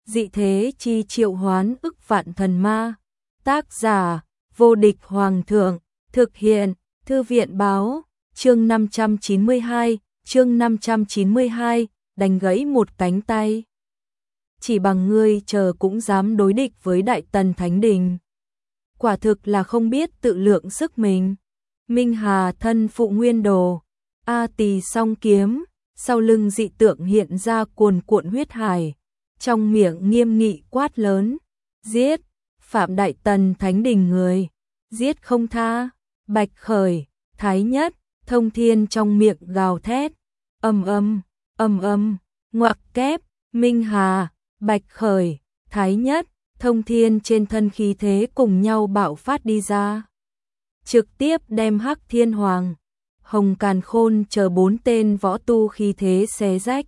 dị thế chi triệu hoán ức vạn thần ma. Tác giả, vô địch hoàng thượng, thực hiện, thư viện báo, chương 592, đánh gãy một cánh tay. Chỉ bằng ngươi chờ cũng dám đối địch với Đại Tần Thánh Đình. Quả thực là không biết tự lượng sức mình. Minh Hà thân phụ Nguyên Đồ, A Tỳ song kiếm, sau lưng dị tượng hiện ra cuồn cuộn huyết hải, trong miệng nghiêm nghị quát lớn, giết, phạm Đại Tần Thánh Đình người, giết không tha. Bạch Khởi, Thái Nhất, Thông Thiên trong miệng gào thét, ầm ầm, ngoặc kép, Minh Hà, Bạch Khởi, Thái Nhất, Thông Thiên trên thân khí thế cùng nhau bạo phát đi ra, trực tiếp đem Hắc Thiên Hoàng, Hồng Càn Khôn chờ 4 tên võ tu khí thế xé rách.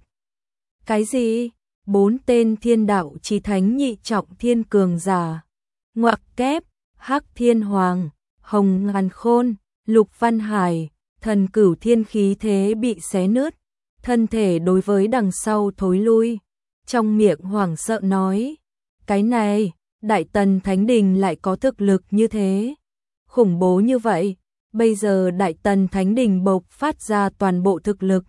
Cái gì? 4 tên thiên đạo chí thánh nhị trọng thiên cường giả. Ngoặc kép, Hắc Thiên Hoàng, Hồng Càn Khôn, Lục Văn Hải, Thần Cửu Thiên khí thế bị xé nứt, thân thể đối với đằng sau thối lui, trong miệng hoảng sợ nói, cái này, Đại Tần Thánh Đình lại có thực lực như thế, khủng bố như vậy, bây giờ Đại Tần Thánh Đình bộc phát ra toàn bộ thực lực.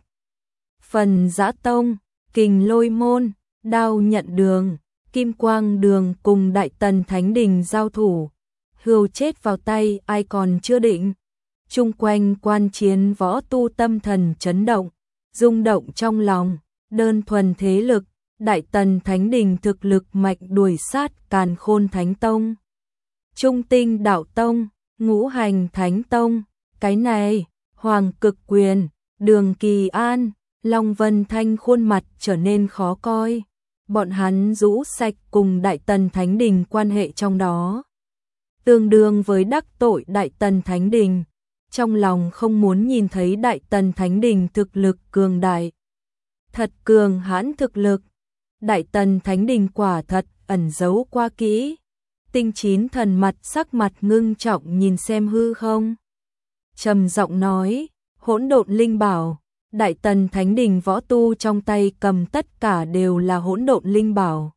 Phần Giã Tông, Kình Lôi Môn, Đao Nhận Đường, Kim Quang Đường cùng Đại Tần Thánh Đình giao thủ, hươu chết vào tay ai còn chưa định. Chung quanh quan chiến võ tu tâm thần chấn động, rung động trong lòng, đơn thuần thế lực, Đại Tần Thánh Đình thực lực mạnh đuổi sát Càn Khôn Thánh Tông, Trung Tinh Đạo Tông, Ngũ Hành Thánh Tông, cái này, Hoàng Cực Quyền, Đường Kỳ An, Long Vân Thanh khuôn mặt trở nên khó coi, bọn hắn rũ sạch cùng Đại Tần Thánh Đình quan hệ trong đó, tương đương với đắc tội Đại Tần Thánh Đình. Trong lòng không muốn nhìn thấy Đại Tần Thánh Đình thực lực cường đại. Thật cường hãn thực lực. Đại Tần Thánh Đình quả thật ẩn giấu qua kỹ. Tinh Chín Thần mặt sắc mặt ngưng trọng nhìn xem hư không. Trầm giọng nói, hỗn độn linh bảo. Đại Tần Thánh Đình võ tu trong tay cầm tất cả đều là hỗn độn linh bảo.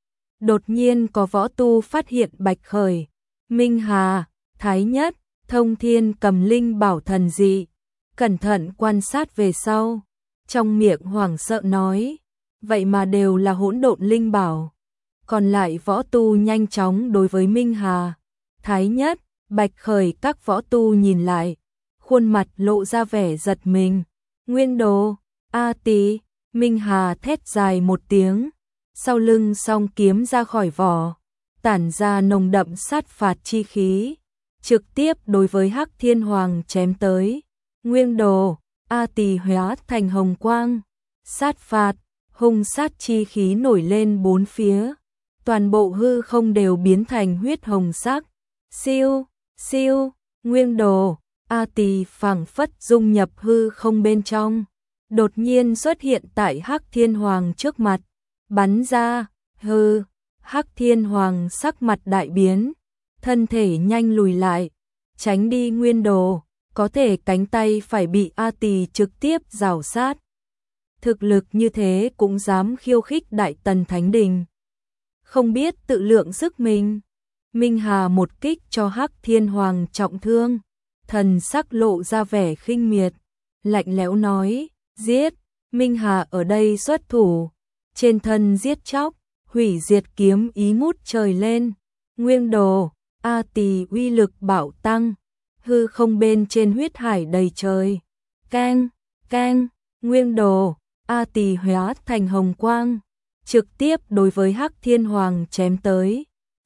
Đột nhiên có võ tu phát hiện Bạch Khởi, Minh Hà, Thái Nhất, Thông Thiên cầm linh bảo thần dị, cẩn thận quan sát về sau, trong miệng hoảng sợ nói, vậy mà đều là hỗn độn linh bảo. Còn lại võ tu nhanh chóng đối với Minh Hà, Thái Nhất, Bạch Khởi các võ tu nhìn lại, khuôn mặt lộ ra vẻ giật mình. Nguyên Đồ, A Tỳ, Minh Hà thét dài một tiếng, sau lưng song kiếm ra khỏi vỏ, tản ra nồng đậm sát phạt chi khí, trực tiếp đối với Hắc Thiên Hoàng chém tới. Nguyên Đồ, A Tỳ hóa thành hồng quang, sát phạt, hung sát chi khí nổi lên bốn phía, toàn bộ hư không đều biến thành huyết hồng sắc. Siêu, siêu, Nguyên Đồ, A Tỳ phảng phất dung nhập hư không bên trong, đột nhiên xuất hiện tại Hắc Thiên Hoàng trước mặt, bắn ra, hư, Hắc Thiên Hoàng sắc mặt đại biến, thân thể nhanh lùi lại, tránh đi Nguyên Đồ, có thể cánh tay phải bị A Tỳ trực tiếp rào sát. Thực lực như thế cũng dám khiêu khích Đại Tần Thánh Đình. Không biết tự lượng sức mình. Minh Hà một kích cho Hắc Thiên Hoàng trọng thương, thần sắc lộ ra vẻ khinh miệt, lạnh lẽo nói, giết. Minh Hà ở đây xuất thủ, trên thân giết chóc, hủy diệt kiếm ý ngút trời lên. Nguyên Đồ, A Tỳ uy lực bạo tăng, hư không bên trên huyết hải đầy trời. Keng, keng, Nguyên Đồ, A Tỳ hóa thành hồng quang, trực tiếp đối với Hắc Thiên Hoàng chém tới.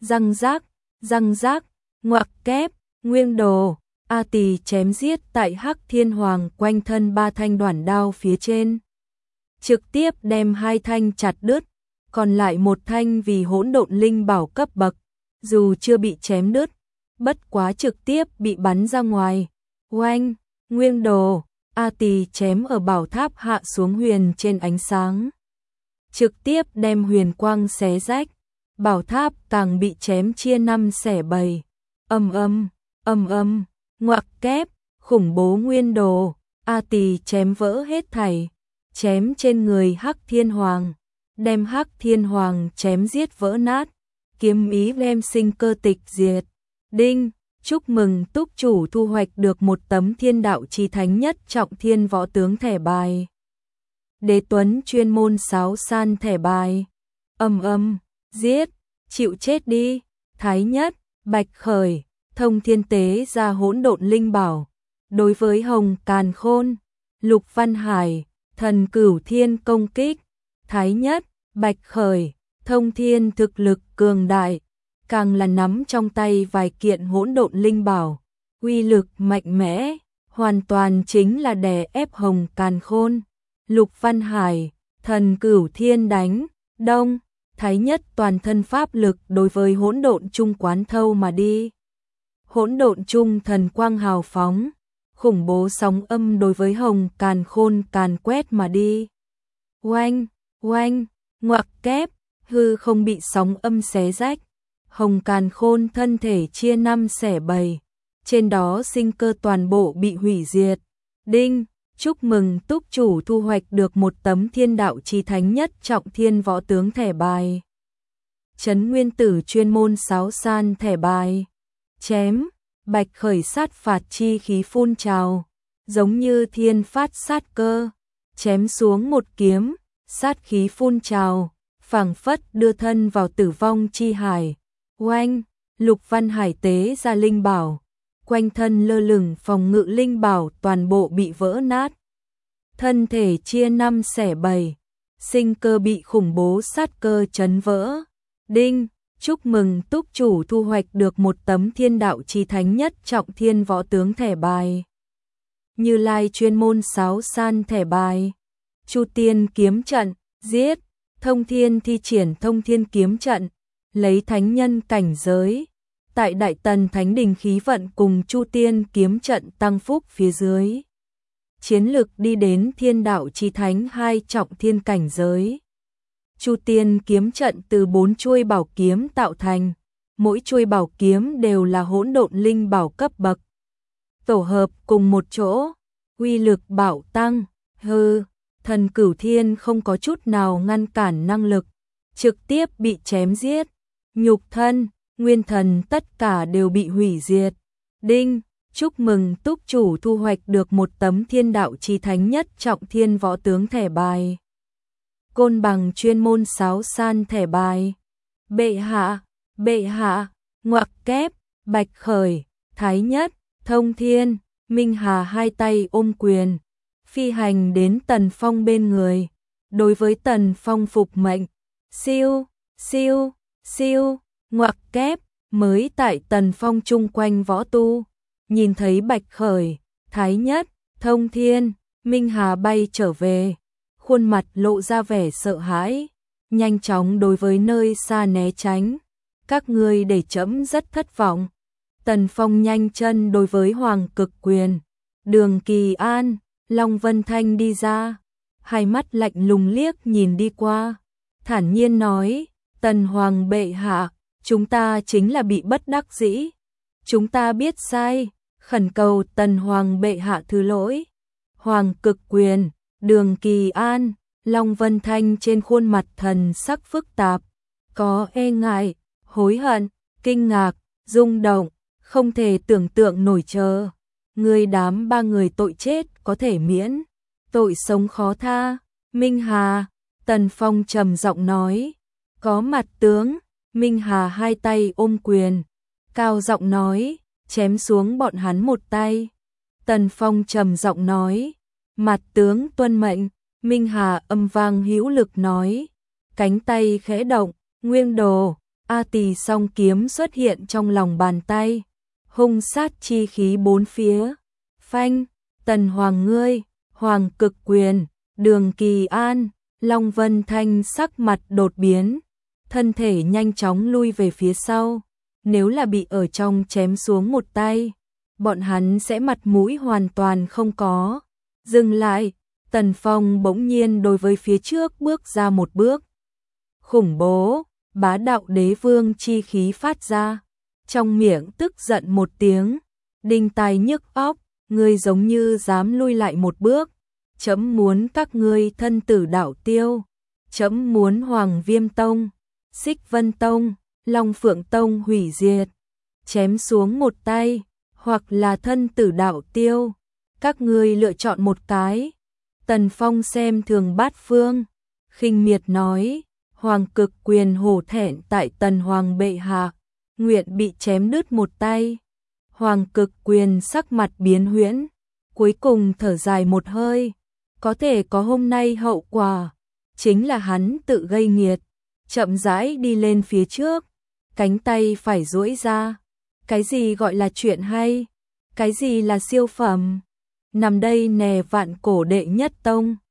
Răng rác, ngoặc kép, Nguyên Đồ, A Tỳ chém giết tại Hắc Thiên Hoàng quanh thân 3 thanh đoản đao phía trên, trực tiếp đem 2 thanh chặt đứt, còn lại 1 thanh vì hỗn độn linh bảo cấp bậc, dù chưa bị chém đứt, bất quá trực tiếp bị bắn ra ngoài. Oanh, Nguyên Đồ, A Tỳ chém ở bảo tháp hạ xuống huyền trên ánh sáng, trực tiếp đem huyền quang xé rách, bảo tháp càng bị chém chia 5 xẻ 7. Ầm, ngoặc kép, khủng bố Nguyên Đồ, A Tỳ chém vỡ hết thảy, chém trên người Hắc Thiên Hoàng, đem Hắc Thiên Hoàng chém giết vỡ nát, kiếm ý đem sinh cơ tịch diệt. Đinh, chúc mừng túc chủ thu hoạch được một tấm Thiên Đạo Chí Thánh Nhất Trọng Thiên Võ Tướng thẻ bài. Đế Tuấn chuyên môn sáo san thẻ bài. Giết, chịu chết đi. Thái Nhất, Bạch Khởi, Thông Thiên Tế ra hỗn độn linh bảo. Đối với Hồng Càn Khôn, Lục Văn Hải, Thần Cửu Thiên công kích. Thái Nhất, Bạch Khởi, Thông Thiên thực lực cường đại, càng là nắm trong tay vài kiện hỗn độn linh bảo, uy lực mạnh mẽ, hoàn toàn chính là đè ép Hồng Càn Khôn. Lục Văn Hải, Thần Cửu Thiên đánh đông. Thái Nhất toàn thân pháp lực đối với hỗn độn trung quán thâu mà đi. Hỗn độn trung thần quang hào phóng, khủng bố sóng âm đối với Hồng Càn Khôn càn quét mà đi. Oanh, oanh, ngoặc kép, hư không bị sóng âm xé rách. Hồng Càn Khôn thân thể chia 5 xẻ 7, trên đó sinh cơ toàn bộ bị hủy diệt. Đinh, chúc mừng túc chủ thu hoạch được một tấm Thiên Đạo Chí Thánh Nhất Trọng Thiên Võ Tướng thẻ bài. Trấn Nguyên Tử chuyên môn sáo san thẻ bài. Chém, Bạch Khởi sát phạt chi khí phun trào, giống như thiên phát sát cơ, chém xuống một kiếm, sát khí phun trào, phảng phất đưa thân vào tử vong chi hải. Oanh, Lục Văn Hải tế ra linh bảo, quanh thân lơ lửng phòng ngự linh bảo toàn bộ bị vỡ nát. Thân thể chia 5 xẻ 7, sinh cơ bị khủng bố sát cơ chấn vỡ. Đinh, chúc mừng túc chủ thu hoạch được một tấm Thiên Đạo Chí Thánh Nhất Trọng Thiên Võ Tướng thẻ bài. Như Lai chuyên môn sáo san thẻ bài. Chu Tiên kiếm trận, giết, Thông Thiên thi triển Thông Thiên kiếm trận, lấy thánh nhân cảnh giới. Tại Đại Tần Thánh Đình khí vận cùng Chu Tiên kiếm trận tăng phúc phía dưới. Chiến lực đi đến Thiên Đạo Chí Thánh 2 trọng thiên cảnh giới. Chu Tiên kiếm trận từ 4 chuôi bảo kiếm tạo thành, mỗi chuôi bảo kiếm đều là hỗn độn linh bảo cấp bậc. Tổ hợp cùng một chỗ, uy lực bạo tăng. Thần Cửu Thiên không có chút nào ngăn cản năng lực, trực tiếp bị chém giết. Nhục thân, nguyên thần tất cả đều bị hủy diệt. Đinh, chúc mừng túc chủ thu hoạch được một tấm Thiên Đạo Chí Thánh Nhất Trọng Thiên Võ Tướng thẻ bài. Côn Bằng chuyên môn sáo san thẻ bài. Bệ hạ, ngoặc kép, Bạch Khởi, Thái Nhất, Thông Thiên, Minh Hà hai tay ôm quyền, phi hành đến Tần Phong bên người. Đối với Tần Phong phục mệnh, siêu, ngoặc kép, mới tại Tần Phong chung quanh võ tu, nhìn thấy Bạch Khởi, Thái Nhất, Thông Thiên, Minh Hà bay trở về, khuôn mặt lộ ra vẻ sợ hãi, nhanh chóng đối với nơi xa né tránh. Các ngươi để trẫm rất thất vọng. Tần Phong nhanh chân đối với Hoàng Cực Quyền, Đường Kỳ An, Long Vân Thanh đi ra, hai mắt lạnh lùng liếc nhìn đi qua, thản nhiên nói, Tần Hoàng bệ hạ, chúng ta chính là bị bất đắc dĩ. Chúng ta biết sai, khẩn cầu Tần Hoàng bệ hạ thứ lỗi. Hoàng Cực Quyền, Đường Kỳ An, Long Vân Thanh trên khuôn mặt thần sắc phức tạp, có e ngại, hối hận, kinh ngạc, rung động, không thể tưởng tượng nổi chờ. Người đám ba người tội chết có thể miễn, tội sống khó tha. Minh Hà, Tần Phong trầm giọng nói, có mặt tướng. Minh Hà hai tay ôm quyền, cao giọng nói, chém xuống bọn hắn một tay. Tần Phong trầm giọng nói, mặt tướng tuân mệnh. Minh Hà âm vang hữu lực nói, cánh tay khẽ động, nguyên đồ, A Tỳ song kiếm xuất hiện trong lòng bàn tay, hung sát chi khí bốn phía. Phanh, Tần Hoàng ngươi, Hoàng Cực Quyền, Đường Kỳ An, Long Vân Thanh sắc mặt đột biến, thân thể nhanh chóng lui về phía sau. Nếu là bị ở trong chém xuống một tay, bọn hắn sẽ mặt mũi hoàn toàn không có. Dừng lại, Tần Phong bỗng nhiên đối với phía trước bước ra một bước. Khủng bố, bá đạo đế vương chi khí phát ra, trong miệng tức giận một tiếng, đinh tai nhức óc, ngươi giống như dám lui lại một bước, chấm muốn các ngươi thân tử đạo tiêu. Trẫm muốn Hoàng Viêm Tông, Xích Vân Tông, Long Phượng Tông hủy diệt, chém xuống một tay, hoặc là thân tử đạo tiêu, các ngươi lựa chọn một cái. Tần Phong xem thường Bát Phương, khinh miệt nói, Hoàng Cực Quyền hổ thẹn tại Tần Hoàng bệ hạ, nguyện bị chém đứt một tay. Hoàng Cực Quyền sắc mặt biến huyễn, cuối cùng thở dài một hơi, có thể có hôm nay hậu quả, chính là hắn tự gây nghiệt, chậm rãi đi lên phía trước, cánh tay phải duỗi ra. Cái gì gọi là chuyện hay? Cái gì là siêu phẩm? Nằm đây nè Vạn Cổ đệ nhất tông.